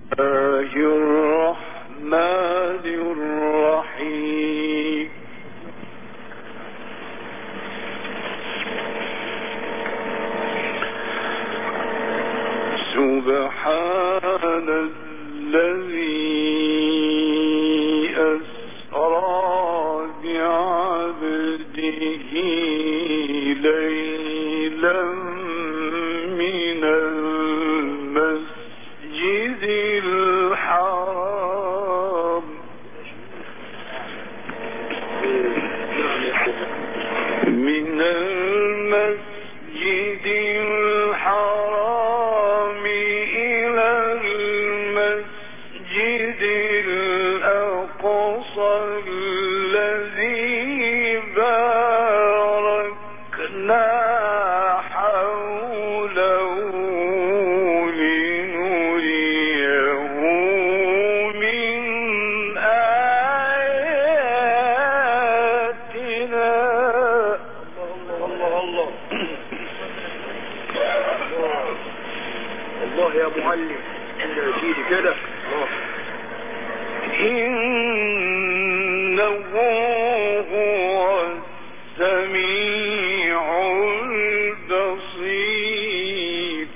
الرحمن الرحيم. سبحان الذي أسرى بعبده ليلا من المسجد الحرام إلى المسجد الأقصى الذي باركنا حوله لنريه من آياتنا. الله يا معلم انت يا سيدي كده. إنه هو السميع البصير.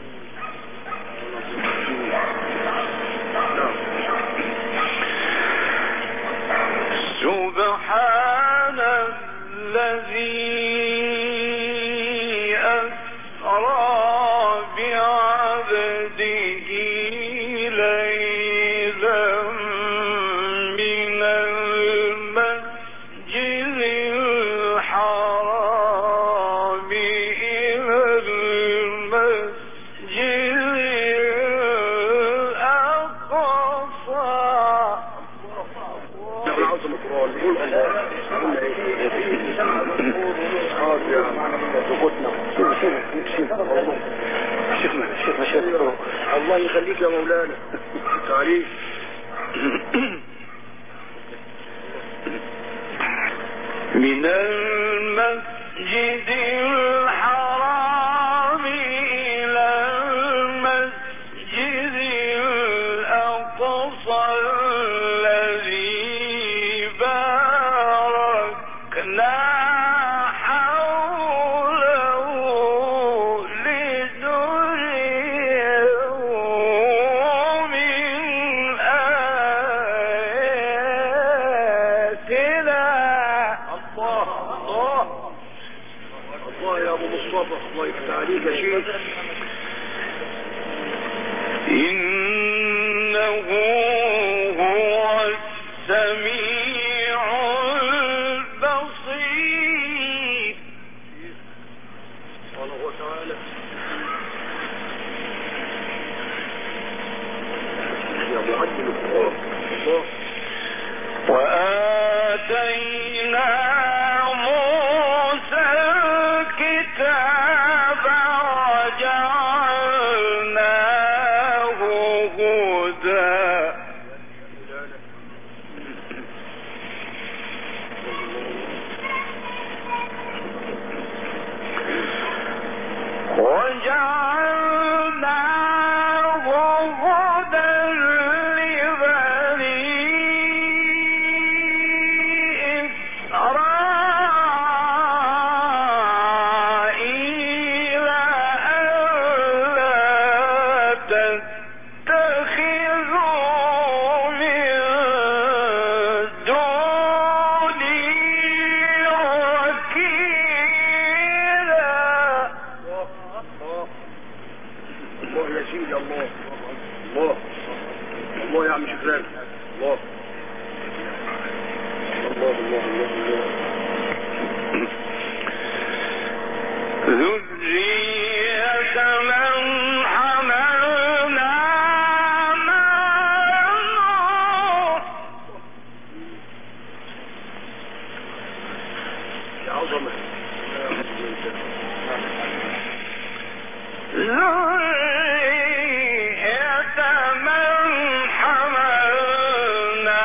سبحان الذي أسرى بعبده ليلا من المسجد الحرام إلى المسجد الأقصى. الله يخليك يا مولانا. تعريف من المسجد الحرام إلى المسجد الأقصى الذي باركنا حوله لنريه من آياتنا. الله يا ابو مصطفى الله يفتح عليك يا شيخ. إنه هو السميع البصير. سبحانه وتعالى. يا معلم القرآن. الله. وآتينا موسى الكتاب وجعلناه هدى. وجعلناه هدى لبني إسرائيل ألا تتخذوا من دوني وكيلا. الله يا سيدي. الله الله الله يا عم شكران. الله الله الله الله. ذرية من حملنا مع نوح. يا عظمة. ذرية من حملنا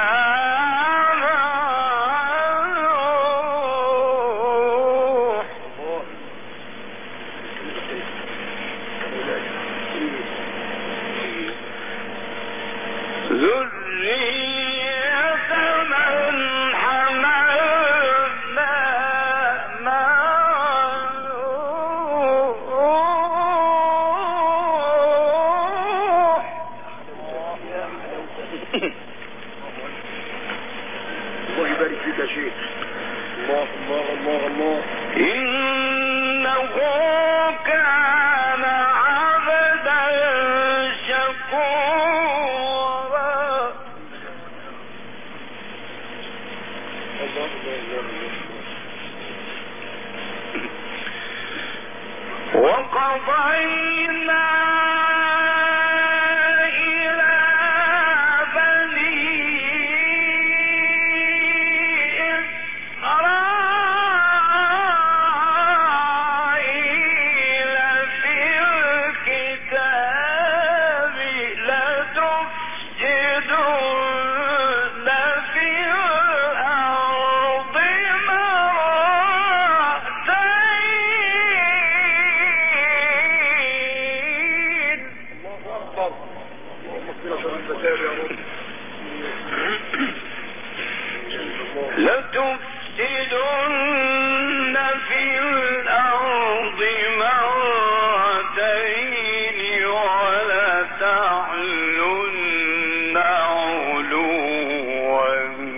ذرية من حملنا مع نوح الله يبارك فيك يا شيخ. الله الله الله الله. إنه كان عبدا شكورا. الله الله الله. وقضينا إلى بني إسرائيل في الكتاب لتفسدن في الأرض مرتين. الله أكبر. اللهم اغفر شر الفساد يا رب. لتفسدن في الأرض مرتين ولتعلن علوا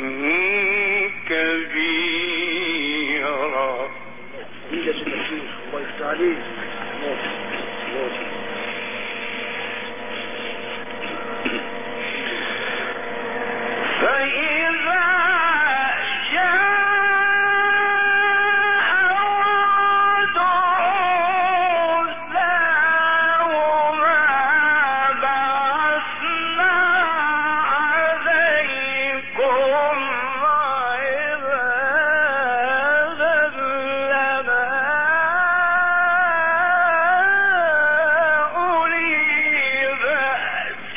كبيرا. مين يا سيدنا الشيخ؟ الله يفتح عليك. الله الله. فإذا جاء وعد أولاهما بعثنا عليكم عبادا لنا أولي بأس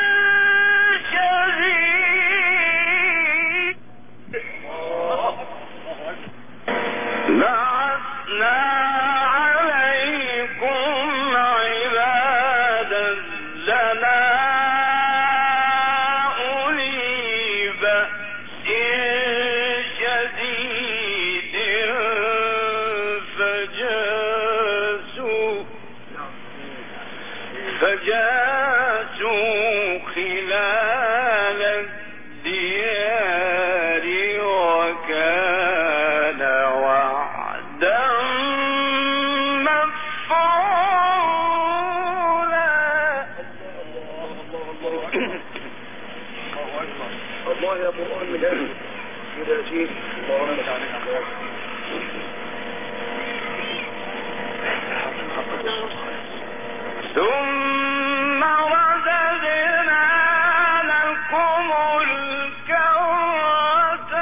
شديد. بعثنا عليكم عبادا لنا أولي بأس شديد فجاسوا خلال الديار وكان وعدا مفعولا. الله يا قرآن من أهل كده يا شيخ. اللهم تعالى ثم رددنا لكم الكرة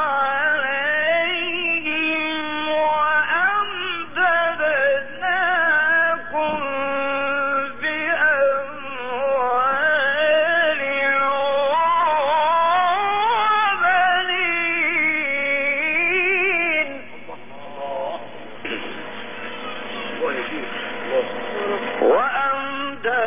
عليهم وأمددناكم بأموال وبنين. الله يا شيخ. الله. وأمددناكم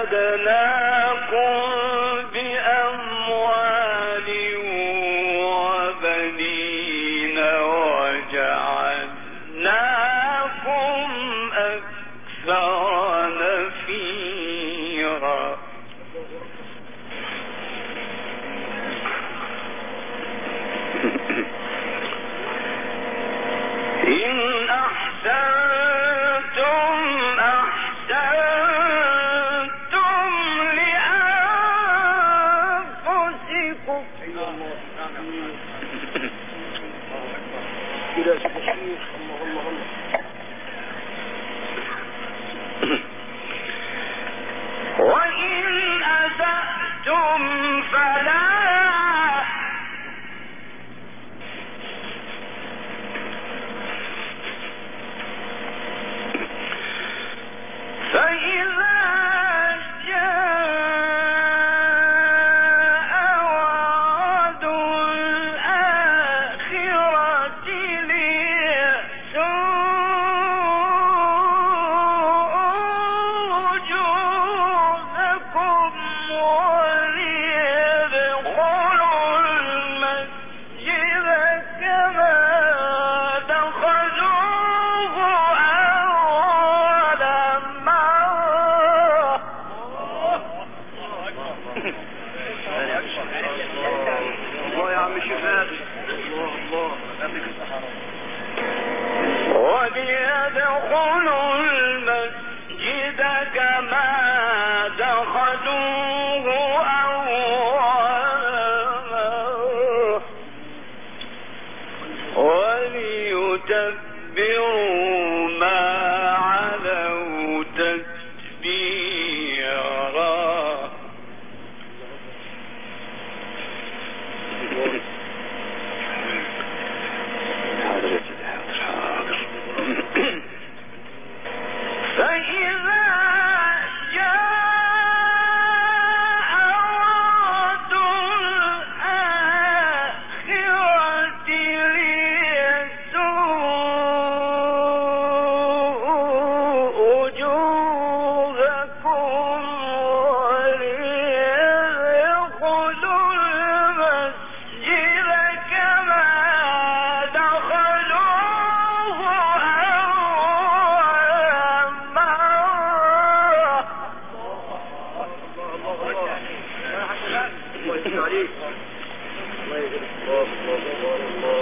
عليك. الله يجزيك. الله.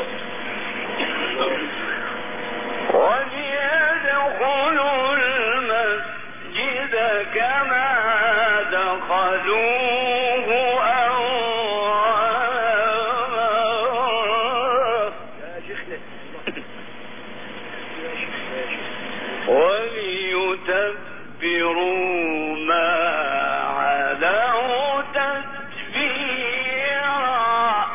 وليدخلوا المسجد كما دخلوه أولا يا شيخنا. وليتبروا ما علوا تتبيرا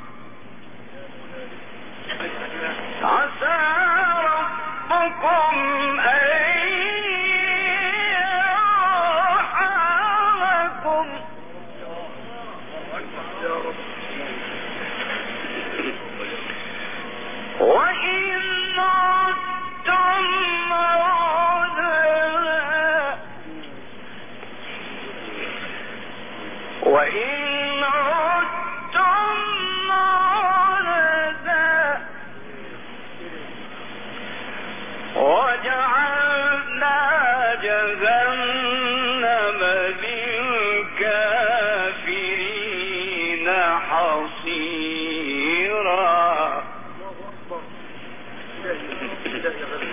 عسى ربكم أن يرحمكم يا رب. وإن عدتم عدنا وإن عدتم عدنا وجعلنا جهنم للكافرين حصيرا الله أكبر. إلهي يا غالي.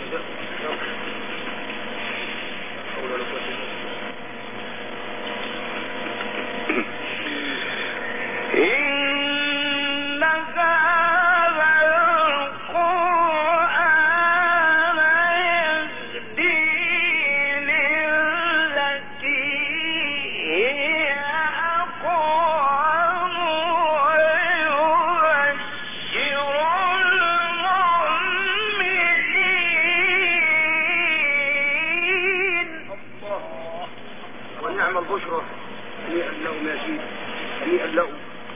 حول ولا قوة إلا إن هذا القرآن يهدي للتي هي أقوم ويبشر المؤمنين الله. ونعم البشرى. هنيئا لهم يا سيدي. هنيئا لهم.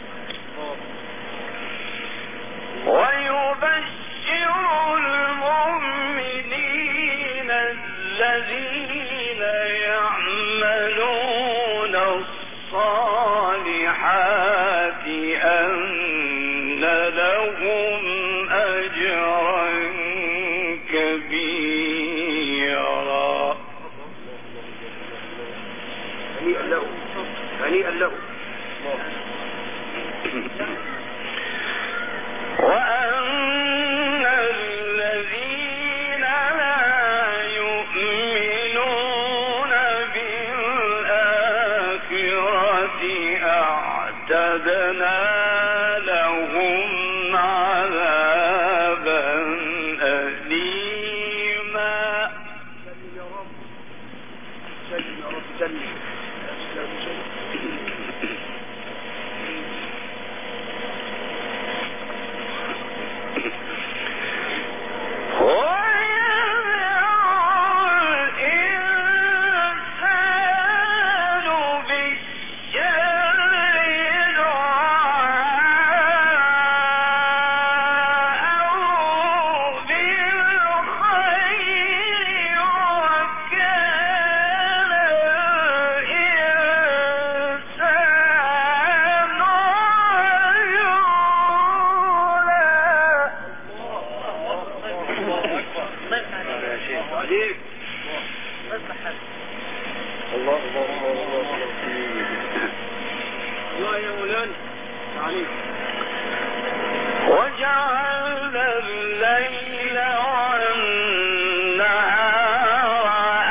ويبشر المؤمنين الذين يعملون الصالحات أن لهم أجرا كبيرا هنيئا لهم. هنيئا لهم. وأن الذين لا يؤمنون بالآخرة أعتدنا لهم عذابا أليما سلم يا رب. سلم يا رب. سلم. سلم. عليك الله. الله يا مولانا. عليك. وجعلنا الليل والنهار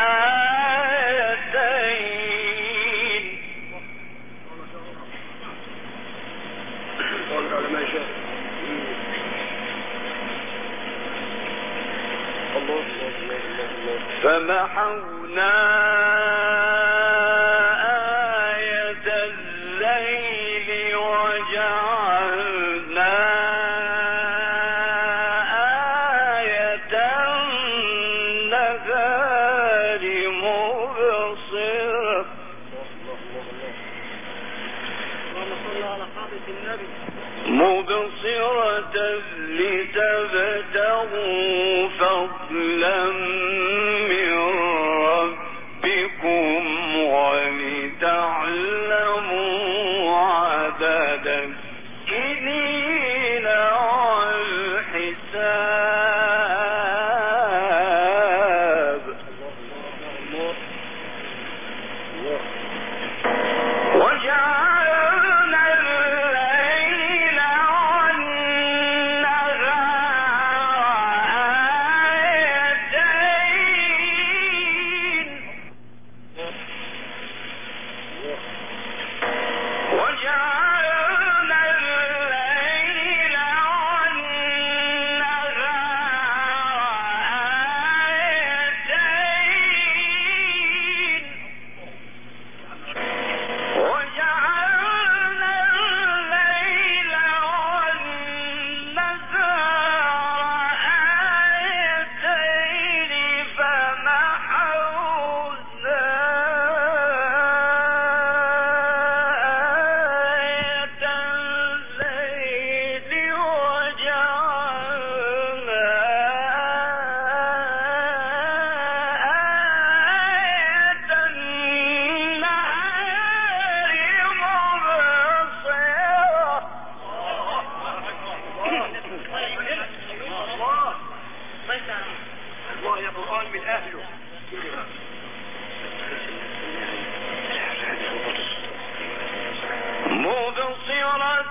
آيتين قال على ما شاء. الله. فمحونا آية الليل وجعلنا آية النهار مبصرة لتبتغوا فضلا من ربكم ولتعلموا عدد السنين والحساب وجعلنا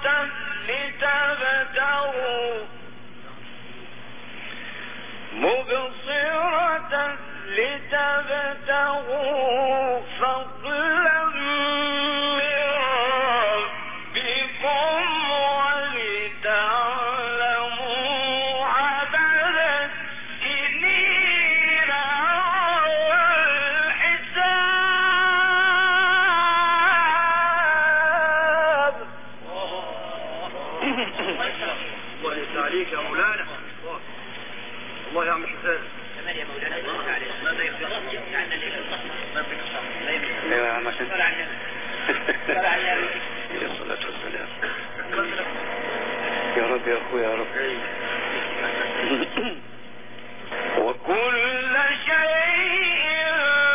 لتبتغوا فضلا من ربكم ولتعلموا عدد السنين والحساب. الله يفتح عليك يا مولانا. الله يا عم حسين. كمان يا مولانا ماذا يصير لعلنا ايوه يا عم حسين. صلى على النبي. صلى على النبي. يا الصلاة والسلام. يا رب يا اخويا يا رب. وكل شيء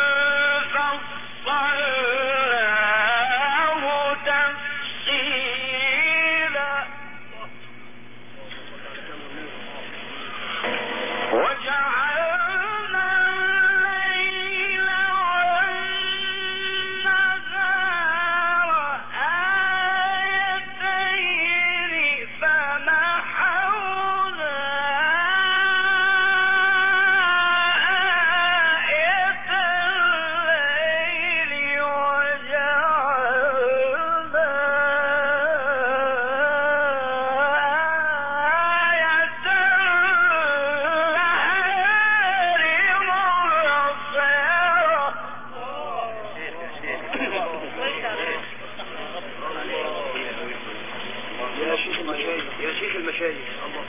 فصلناه تفصيلا وجعلنا الليل والنهار آيتين فمحونا آية الليل وجعلنا آية يا شيخ المشايخ يا شيخ المشايخ. الله.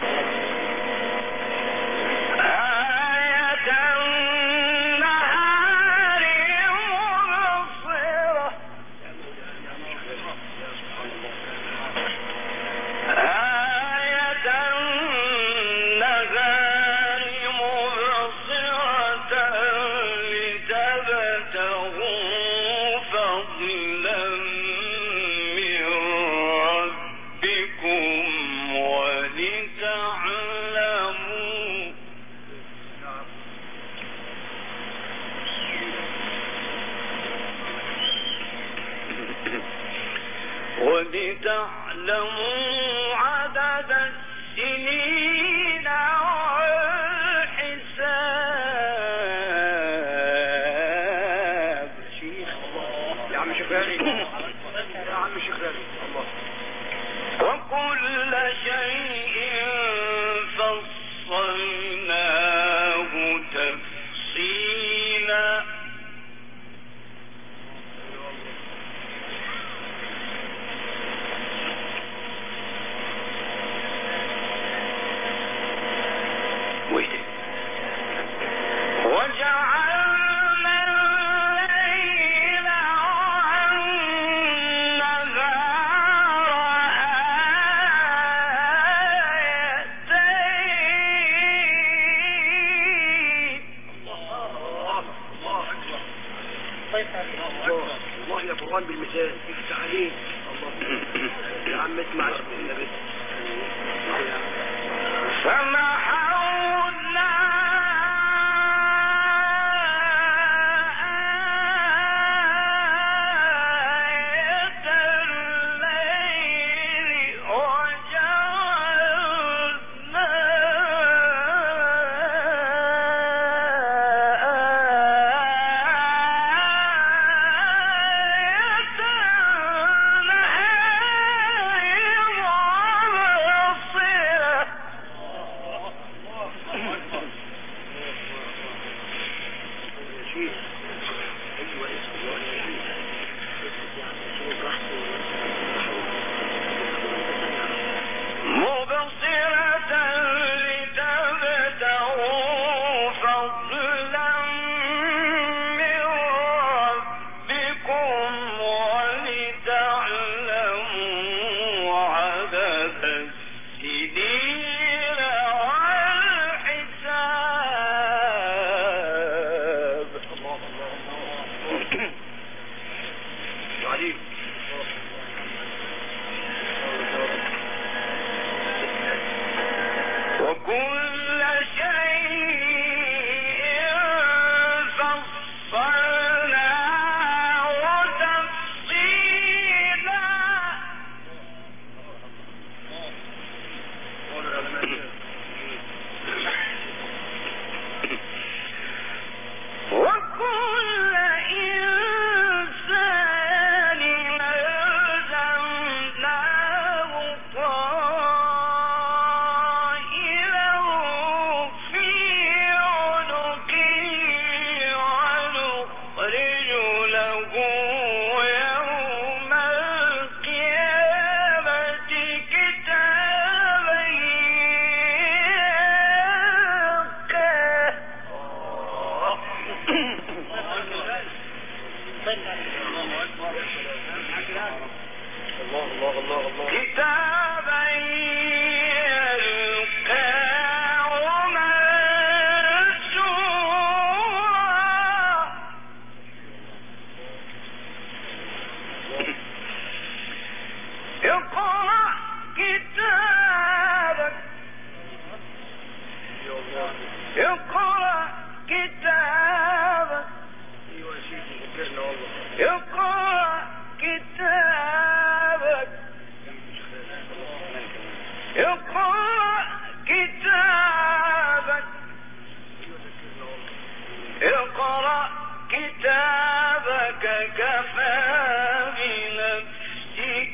آية النهار مبصرة آية النهار مبصرة لتبتغوا فضلا من ربكم ولتعلموا عدد السنين والحساب. يا عم شكراني. يا عم شكراني. الله. وكل شيء فصلناه تفصيلا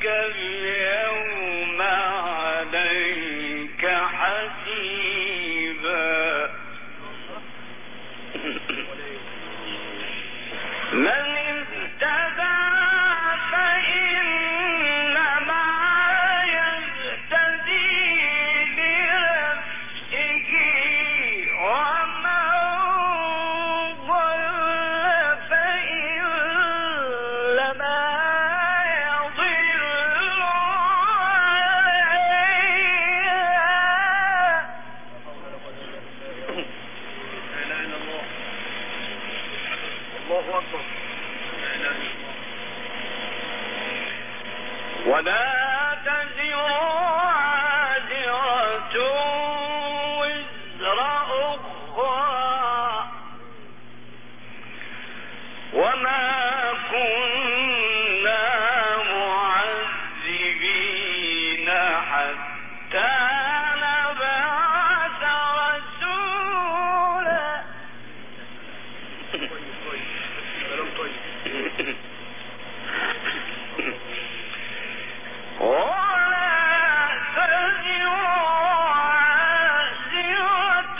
اليوم عليك حسيبا من اهتدى فإنما يهتدي لنفسه ومن ضل فإنما يضل عليها الله أكبر. ولا تزر وازرة وزر أخرى وما كنا معذبين حتى نبعث رسولا كلام طيب. ولا تزر وازرة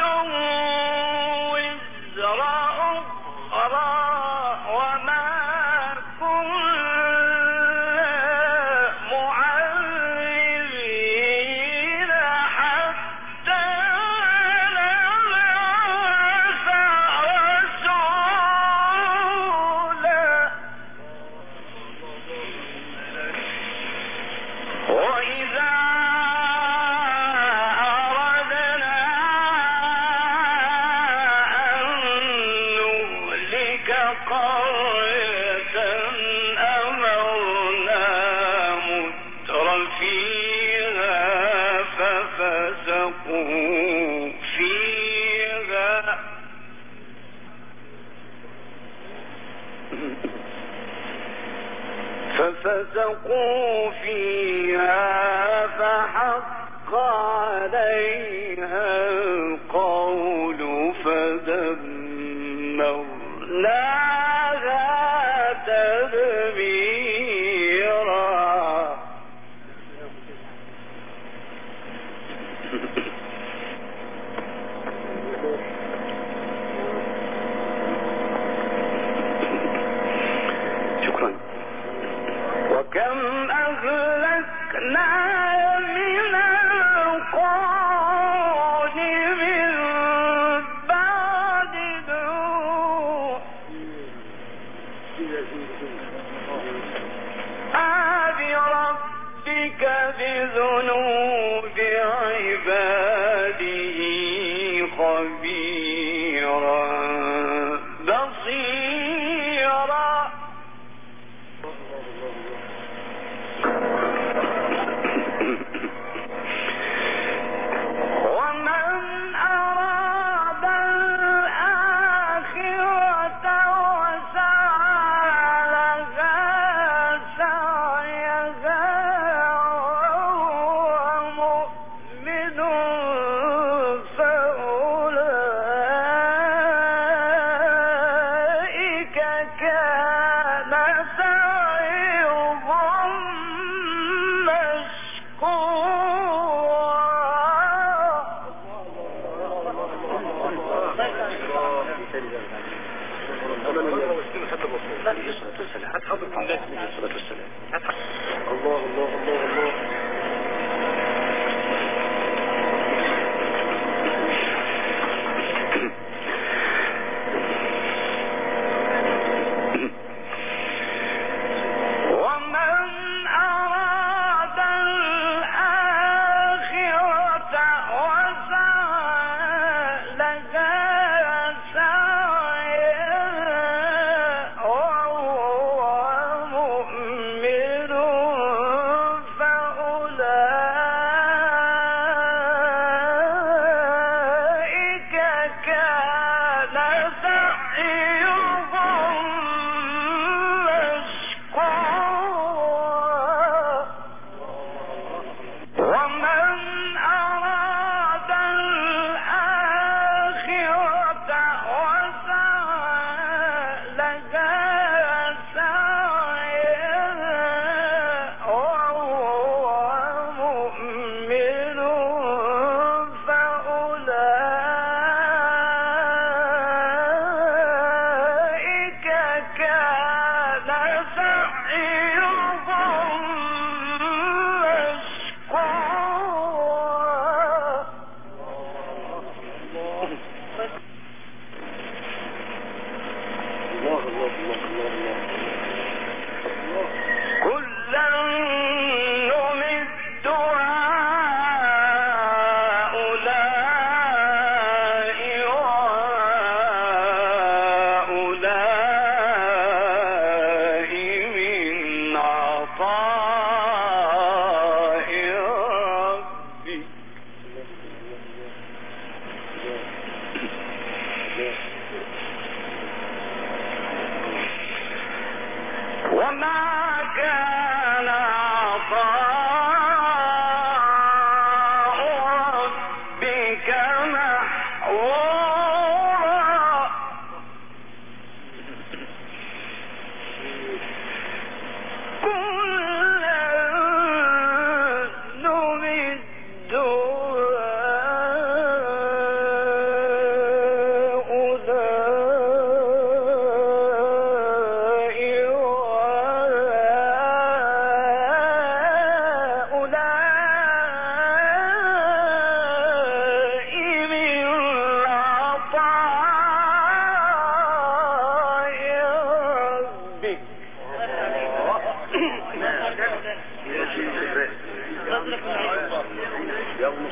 وزر أخرى وما كنا معذبين حتى نبعث رسولا وإذا أردنا أن نهلك قرية أمرنا متر فيها ففسقوا فيها فحق عليها القول فدمرناها تدميرا شكرا. وكم أهلكنا من القرون من بعد نوح بربك بذنوب عباده خبيرا بصيرا ومن أراد الآخرة وسعى لها سعيها وهو مؤمن فأولئك كان سعيهم الله الله الله الله. ومن أراد الآخرة وسعى لها سعيها وهو مؤمن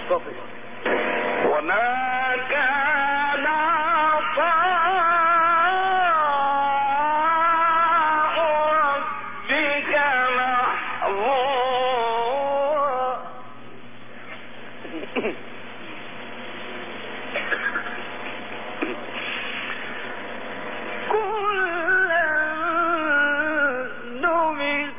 صافي. وما كان عطاء ربك محظورا كلا نمد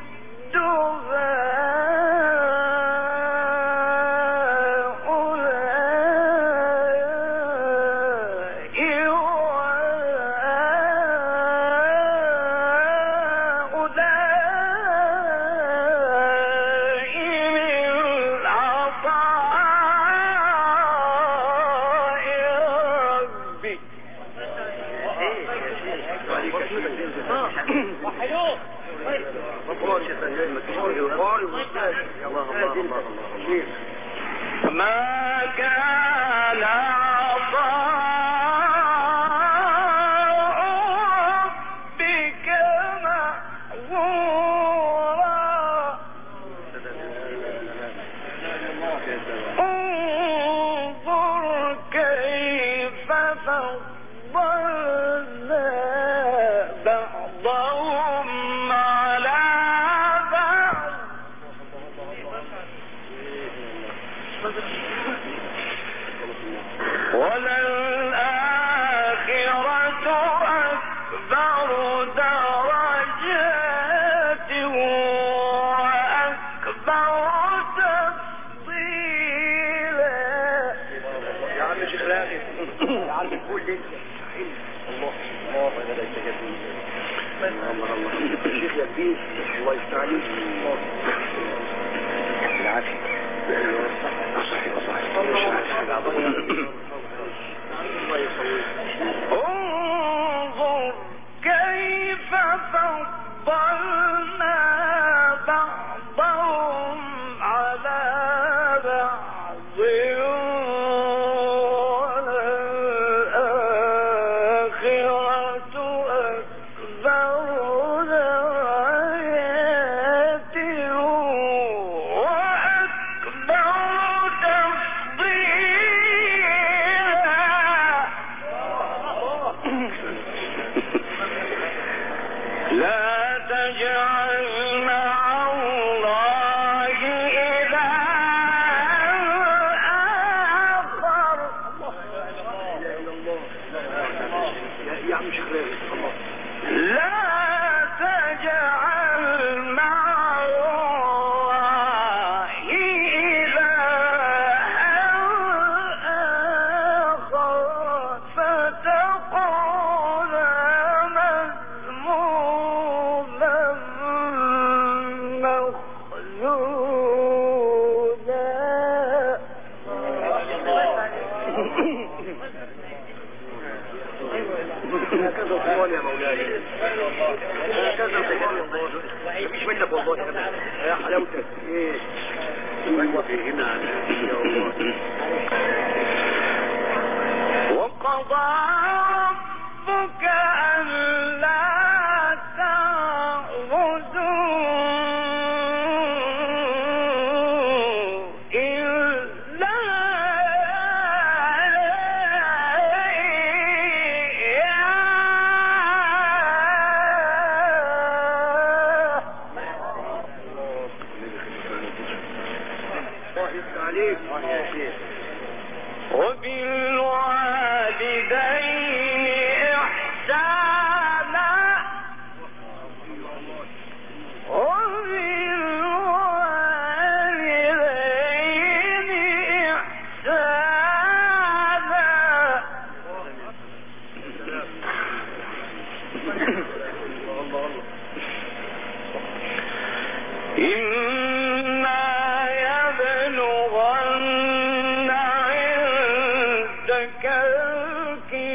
ما كان عطاء ربك محظورا انظر كيف فضلنا بعضهم على بعض وللآخرة أكبر درجات وأكبر تفضيلا. يا عم شيخ لاغي يا عم قول لي الله الله هذا يستجدني الله الله الشيخ يا كبير الله يفتح عليك العافية صحيح انظر كيف فضلنا بعضهم على بعض وللآخرة أكبر درجات وأكبر تفضيلا. لا تجعل مع الله إلها آخر. يا عم شيخ لاغي الله لا تجعل مع الله إلها آخر فتقول مذموما مخذولا. هكذا الضوال يا مولاي هكذا الضوال والله مفيش منك والله يا حلاوتك ايه وفيهما يا الله. وقضى ربك ألا تعبدوا إلا الله يفتح عليك وبالوالدين إحسانا وبالوالدين إحسانا إما يبلغن عندك الكبر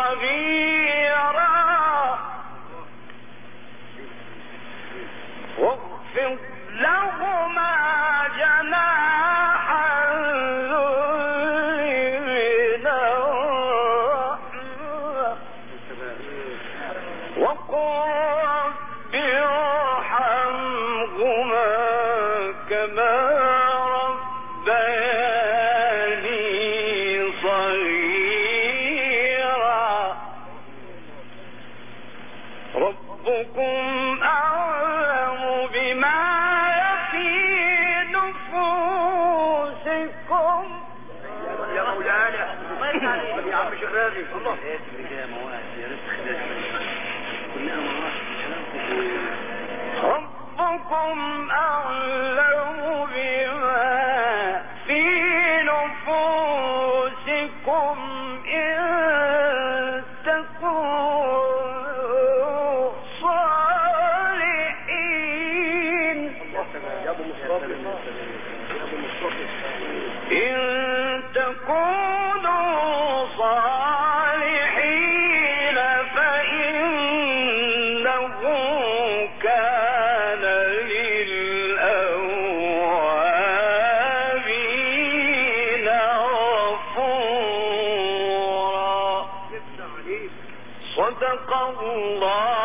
صغيرا واخفض لهما جناح الذل من الرحمة وقل رب ارحمهما كما ربياني صغيرا ربكم أعلم بما في نفوسكم يا مولانا يا عم شغالي الله ربكم أعلم بما في نفوسكم إن تكونوا صالحين يا ابو مصطفى يا ابو مصطفى إن تكونوا صالحين فإنه كان للأوابين غفورا صدق الله